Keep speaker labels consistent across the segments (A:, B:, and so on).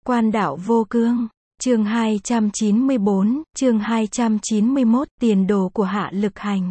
A: Quan đạo vô cương. Chương 294, chương 291, tiền đồ của Hạ Lực Hành.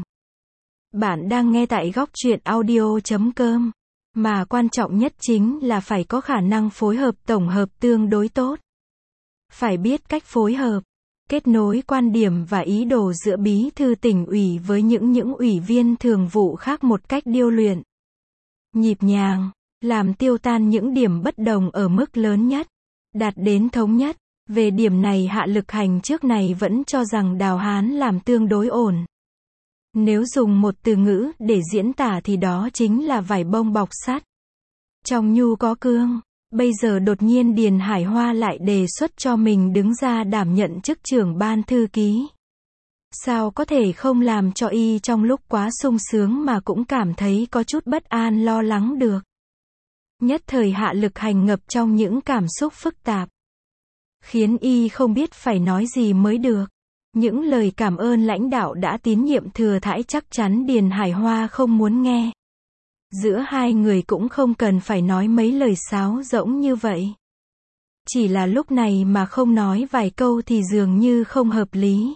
A: Bạn đang nghe tại góc truyện audio.com. Mà quan trọng nhất chính là phải có khả năng phối hợp tổng hợp tương đối tốt. Phải biết cách phối hợp, kết nối quan điểm và ý đồ giữa bí thư tỉnh ủy với những ủy viên thường vụ khác một cách điêu luyện, nhịp nhàng, làm tiêu tan những điểm bất đồng ở mức lớn nhất, đạt đến thống nhất. Về điểm này Hạ Lực Hành trước này vẫn cho rằng Đào Hán làm tương đối ổn. Nếu dùng một từ ngữ để diễn tả thì đó chính là vải bông bọc sắt. Trong nhu có cương. Bây giờ đột nhiên Điền Hải Hoa lại đề xuất cho mình đứng ra đảm nhận chức trưởng ban thư ký. Sao có thể không làm cho y trong lúc quá sung sướng mà cũng cảm thấy có chút bất an lo lắng được. Nhất thời Hạ Lực Hành ngập trong những cảm xúc phức tạp, khiến y không biết phải nói gì mới được. Những lời cảm ơn lãnh đạo đã tín nhiệm thừa thãi chắc chắn Điền Hải Hoa không muốn nghe. Giữa hai người cũng không cần phải nói mấy lời sáo rỗng như vậy. Chỉ là lúc này mà không nói vài câu thì dường như không hợp lý.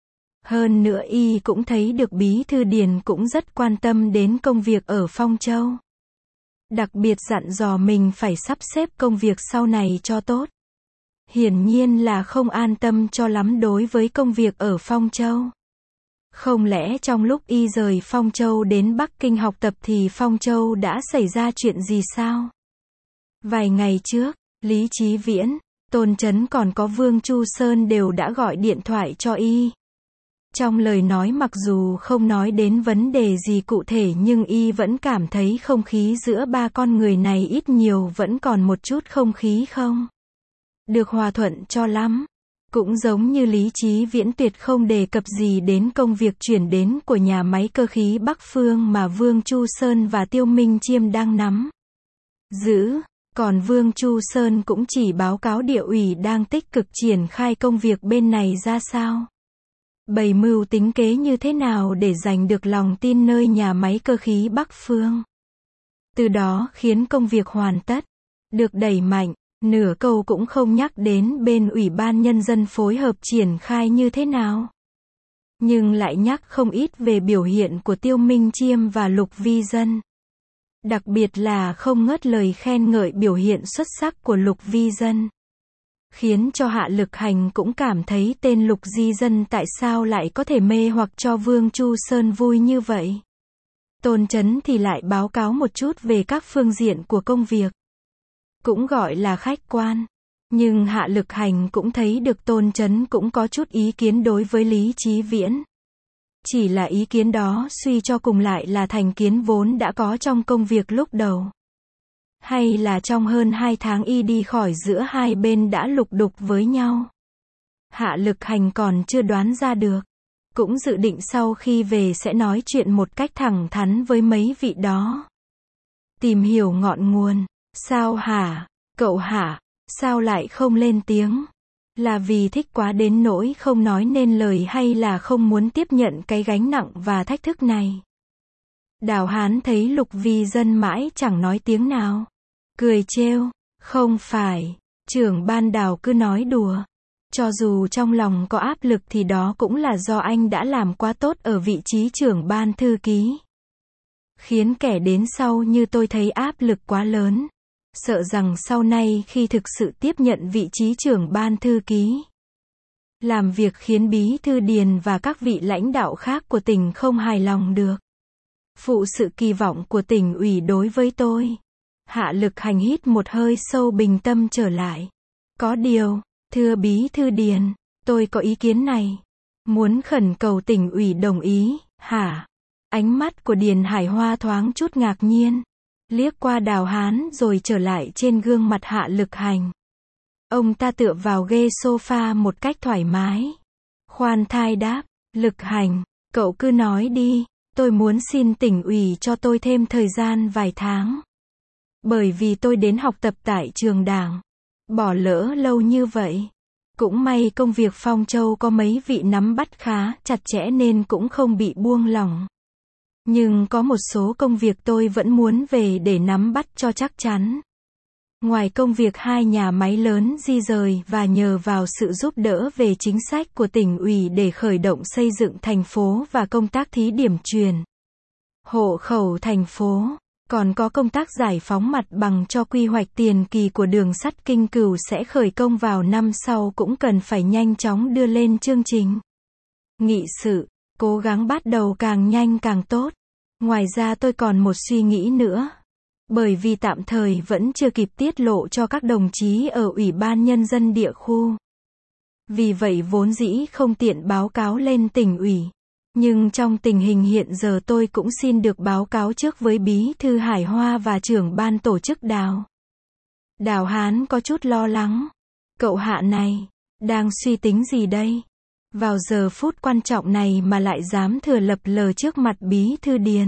A: Hơn nữa y cũng thấy được bí thư Điền cũng rất quan tâm đến công việc ở Phong Châu. Đặc biệt dặn dò mình phải sắp xếp công việc sau này cho tốt. Hiển nhiên là không an tâm cho lắm đối với công việc ở Phong Châu. Không lẽ trong lúc y rời Phong Châu đến Bắc Kinh học tập thì Phong Châu đã xảy ra chuyện gì sao? Vài ngày trước, Lý Chí Viễn, Tôn Chấn còn có Vương Chu Sơn đều đã gọi điện thoại cho y. Trong lời nói mặc dù không nói đến vấn đề gì cụ thể nhưng y vẫn cảm thấy không khí giữa ba con người này ít nhiều vẫn còn một chút không khí không được hòa thuận cho lắm. Cũng giống như Lý Chí Viễn tuyệt không đề cập gì đến công việc chuyển đến của nhà máy cơ khí Bắc Phương mà Vương Chu Sơn và Tiêu Minh Chiêm đang nắm giữ. Còn Vương Chu Sơn cũng chỉ báo cáo địa ủy đang tích cực triển khai công việc bên này ra sao, bày mưu tính kế như thế nào để giành được lòng tin nơi nhà máy cơ khí Bắc Phương. Từ đó khiến công việc hoàn tất, được đẩy mạnh. Nửa câu cũng không nhắc đến bên Ủy ban Nhân dân phối hợp triển khai như thế nào. Nhưng lại nhắc không ít về biểu hiện của Tiêu Minh Chiêm và Lục Vi Dân. Đặc biệt là không ngớt lời khen ngợi biểu hiện xuất sắc của Lục Vi Dân. Khiến cho Hạ Lực Hành cũng cảm thấy tên Lục Di Dân tại sao lại có thể mê hoặc cho Vương Chu Sơn vui như vậy. Tôn Chấn thì lại báo cáo một chút về các phương diện của công việc. Cũng gọi là khách quan. Nhưng Hạ Lực Hành cũng thấy được Tôn Chấn cũng có chút ý kiến đối với Lý Chí Viễn. Chỉ là ý kiến đó suy cho cùng lại là thành kiến vốn đã có trong công việc lúc đầu. Hay là trong hơn 2 tháng y đi khỏi giữa hai bên đã lục đục với nhau. Hạ Lực Hành còn chưa đoán ra được. Cũng dự định sau khi về sẽ nói chuyện một cách thẳng thắn với mấy vị đó. Tìm hiểu ngọn nguồn. Sao hả? Cậu hả? Sao lại không lên tiếng? Là vì thích quá đến nỗi không nói nên lời hay là không muốn tiếp nhận cái gánh nặng và thách thức này? Đào Hán thấy Lục Vi Dân mãi chẳng nói tiếng nào. Cười trêu, không phải, trưởng ban Đào cứ nói đùa. Cho dù trong lòng có áp lực thì đó cũng là do anh đã làm quá tốt ở vị trí trưởng ban thư ký. Khiến kẻ đến sau như tôi thấy áp lực quá lớn. Sợ rằng sau này khi thực sự tiếp nhận vị trí trưởng ban thư ký, làm việc khiến bí thư Điền và các vị lãnh đạo khác của tỉnh không hài lòng được. Phụ sự kỳ vọng của tỉnh ủy đối với tôi. Hạ Lực Hành hít một hơi sâu bình tâm trở lại. Có điều, thưa bí thư Điền, tôi có ý kiến này. Muốn khẩn cầu tỉnh ủy đồng ý, hả? Ánh mắt của Điền Hải Hoa thoáng chút ngạc nhiên. Liếc qua Đào Hán rồi trở lại trên gương mặt Hạ Lực Hành. Ông ta tựa vào ghế sofa một cách thoải mái. Khoan thai đáp, Lực Hành, cậu cứ nói đi, tôi muốn xin tỉnh ủy cho tôi thêm thời gian vài tháng. Bởi vì tôi đến học tập tại trường đảng, bỏ lỡ lâu như vậy. Cũng may công việc Phong Châu có mấy vị nắm bắt khá chặt chẽ nên cũng không bị buông lỏng. Nhưng có một số công việc tôi vẫn muốn về để nắm bắt cho chắc chắn. Ngoài công việc hai nhà máy lớn di rời và nhờ vào sự giúp đỡ về chính sách của tỉnh ủy để khởi động xây dựng thành phố và công tác thí điểm chuyển hộ khẩu thành phố, còn có công tác giải phóng mặt bằng cho quy hoạch tiền kỳ của đường sắt Kinh Cửu sẽ khởi công vào năm sau cũng cần phải nhanh chóng đưa lên chương trình nghị sự, cố gắng bắt đầu càng nhanh càng tốt. Ngoài ra tôi còn một suy nghĩ nữa. Bởi vì tạm thời vẫn chưa kịp tiết lộ cho các đồng chí ở Ủy ban Nhân dân địa khu. Vì vậy vốn dĩ không tiện báo cáo lên tỉnh ủy. Nhưng trong tình hình hiện giờ tôi cũng xin được báo cáo trước với Bí thư Hải Hoa và trưởng ban tổ chức Đào. Đào Hán có chút lo lắng. Cậu Hạ này, đang suy tính gì đây? Vào giờ phút quan trọng này mà lại dám thừa lập lờ trước mặt Bí thư Điền.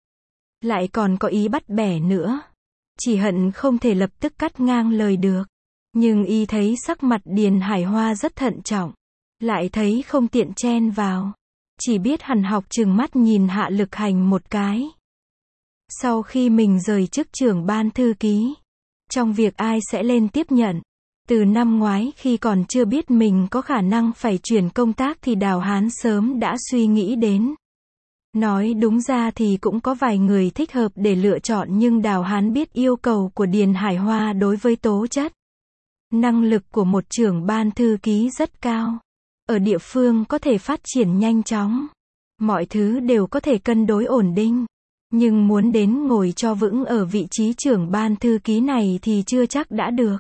A: Lại còn có ý bắt bẻ nữa. Chỉ hận không thể lập tức cắt ngang lời được. Nhưng y thấy sắc mặt Điền Hải Hoa rất thận trọng. Lại thấy không tiện chen vào. Chỉ biết hằn học trừng mắt nhìn Hạ Lực Hành một cái. Sau khi mình rời chức trưởng ban thư ký, trong việc ai sẽ lên tiếp nhận, từ năm ngoái khi còn chưa biết mình có khả năng phải chuyển công tác thì Đào Hán sớm đã suy nghĩ đến. Nói đúng ra thì cũng có vài người thích hợp để lựa chọn nhưng Đào Hán biết yêu cầu của Điền Hải Hoa đối với tố chất, năng lực của một trưởng ban thư ký rất cao. Ở địa phương có thể phát triển nhanh chóng. Mọi thứ đều có thể cân đối ổn định. Nhưng muốn đến ngồi cho vững ở vị trí trưởng ban thư ký này thì chưa chắc đã được.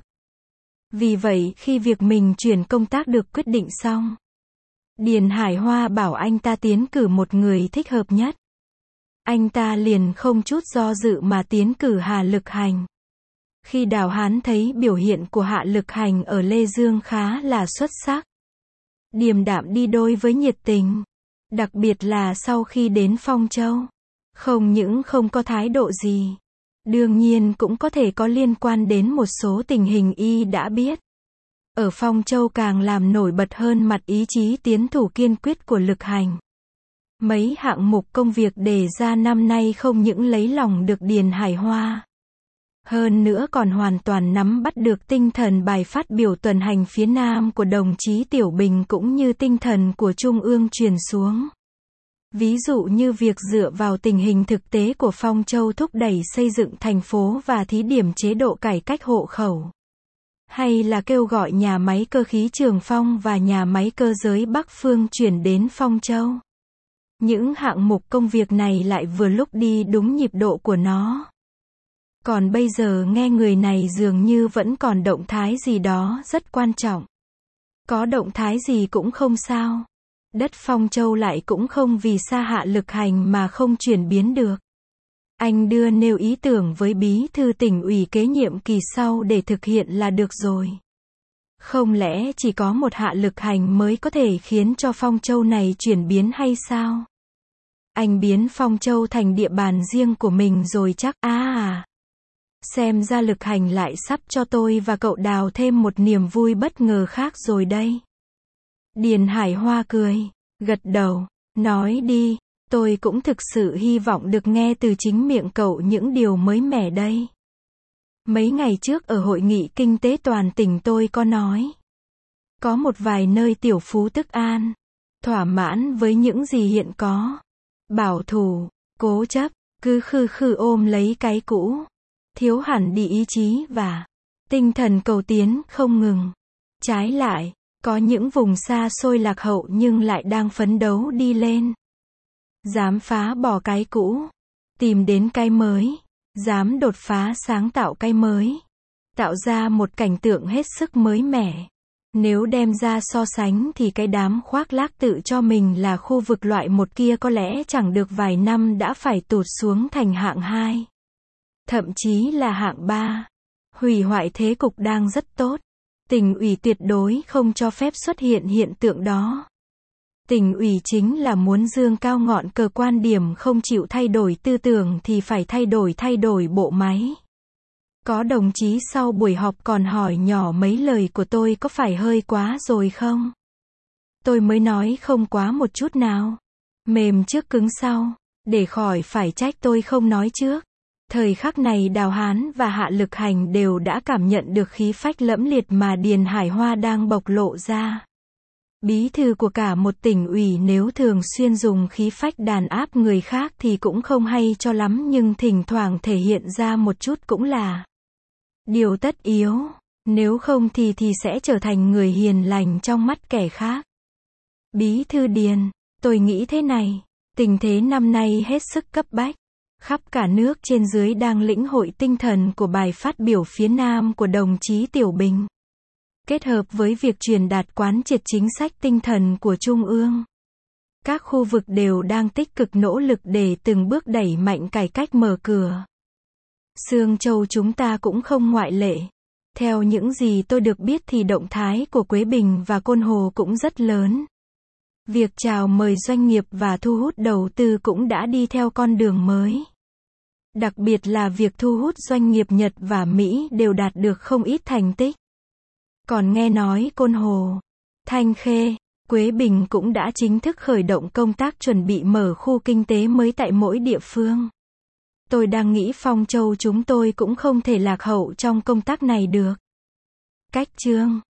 A: Vì vậy khi việc mình chuyển công tác được quyết định xong, Điền Hải Hoa bảo anh ta tiến cử một người thích hợp nhất. Anh ta liền không chút do dự mà tiến cử Hạ Lực Hành. Khi Đào Hán thấy biểu hiện của Hạ Lực Hành ở Lê Dương khá là xuất sắc, điềm đạm đi đôi với nhiệt tình, đặc biệt là sau khi đến Phong Châu, không những không có thái độ gì, đương nhiên cũng có thể có liên quan đến một số tình hình y đã biết. Ở Phong Châu càng làm nổi bật hơn mặt ý chí tiến thủ kiên quyết của Lực Hành. Mấy hạng mục công việc đề ra năm nay không những lấy lòng được Điền Hải Hoa, hơn nữa còn hoàn toàn nắm bắt được tinh thần bài phát biểu tuần hành phía Nam của đồng chí Tiểu Bình cũng như tinh thần của Trung ương truyền xuống. Ví dụ như việc dựa vào tình hình thực tế của Phong Châu thúc đẩy xây dựng thành phố và thí điểm chế độ cải cách hộ khẩu. Hay là kêu gọi nhà máy cơ khí Trường Phong và nhà máy cơ giới Bắc Phương chuyển đến Phong Châu. Những hạng mục công việc này lại vừa lúc đi đúng nhịp độ của nó. Còn bây giờ nghe người này dường như vẫn còn động thái gì đó rất quan trọng. Có động thái gì cũng không sao. Đất Phong Châu lại cũng không vì xa Hạ Lực Hành mà không chuyển biến được. Anh đưa nêu ý tưởng với bí thư tỉnh ủy kế nhiệm kỳ sau để thực hiện là được rồi. Không lẽ chỉ có một Hạ Lực Hành mới có thể khiến cho Phong Châu này chuyển biến hay sao? Anh biến Phong Châu thành địa bàn riêng của mình rồi chắc xem ra Lực Hành lại sắp cho tôi và cậu Đào thêm một niềm vui bất ngờ khác rồi đây. Điền Hải Hoa cười, gật đầu, nói đi, tôi cũng thực sự hy vọng được nghe từ chính miệng cậu những điều mới mẻ đây. Mấy ngày trước ở hội nghị kinh tế toàn tỉnh tôi có nói. Có một vài nơi tiểu phú tức an, thỏa mãn với những gì hiện có. Bảo thủ, cố chấp, cứ khư khư ôm lấy cái cũ. Thiếu hẳn đi ý chí và tinh thần cầu tiến không ngừng. Trái lại, có những vùng xa xôi lạc hậu nhưng lại đang phấn đấu đi lên. Dám phá bỏ cái cũ, tìm đến cái mới, dám đột phá sáng tạo cái mới, tạo ra một cảnh tượng hết sức mới mẻ. Nếu đem ra so sánh thì cái đám khoác lác tự cho mình là khu vực loại một kia có lẽ chẳng được vài năm đã phải tụt xuống thành hạng 2. Thậm chí là hạng 3. Hủy hoại thế cục đang rất tốt. Tỉnh ủy tuyệt đối không cho phép xuất hiện hiện tượng đó. Tỉnh ủy chính là muốn dương cao ngọn cờ quan điểm không chịu thay đổi tư tưởng thì phải thay đổi bộ máy. Có đồng chí sau buổi họp còn hỏi nhỏ mấy lời của tôi có phải hơi quá rồi không? Tôi mới nói không quá một chút nào. Mềm trước cứng sau, để khỏi phải trách tôi không nói trước. Thời khắc này Đào Hán và Hạ Lực Hành đều đã cảm nhận được khí phách lẫm liệt mà Điền Hải Hoa đang bộc lộ ra. Bí thư của cả một tỉnh ủy nếu thường xuyên dùng khí phách đàn áp người khác thì cũng không hay cho lắm, nhưng thỉnh thoảng thể hiện ra một chút cũng là điều tất yếu, nếu không thì sẽ trở thành người hiền lành trong mắt kẻ khác. Bí thư Điền, tôi nghĩ thế này, tình thế năm nay hết sức cấp bách. Khắp cả nước trên dưới đang lĩnh hội tinh thần của bài phát biểu phía Nam của đồng chí Tiểu Bình. Kết hợp với việc truyền đạt quán triệt chính sách tinh thần của Trung ương. Các khu vực đều đang tích cực nỗ lực để từng bước đẩy mạnh cải cách mở cửa. Sương Châu chúng ta cũng không ngoại lệ. Theo những gì tôi được biết thì động thái của Quế Bình và Côn Hồ cũng rất lớn. Việc chào mời doanh nghiệp và thu hút đầu tư cũng đã đi theo con đường mới. Đặc biệt là việc thu hút doanh nghiệp Nhật và Mỹ đều đạt được không ít thành tích. Còn nghe nói Côn Hồ, Thanh Khê, Quế Bình cũng đã chính thức khởi động công tác chuẩn bị mở khu kinh tế mới tại mỗi địa phương. Tôi đang nghĩ Phong Châu chúng tôi cũng không thể lạc hậu trong công tác này được. Cách chương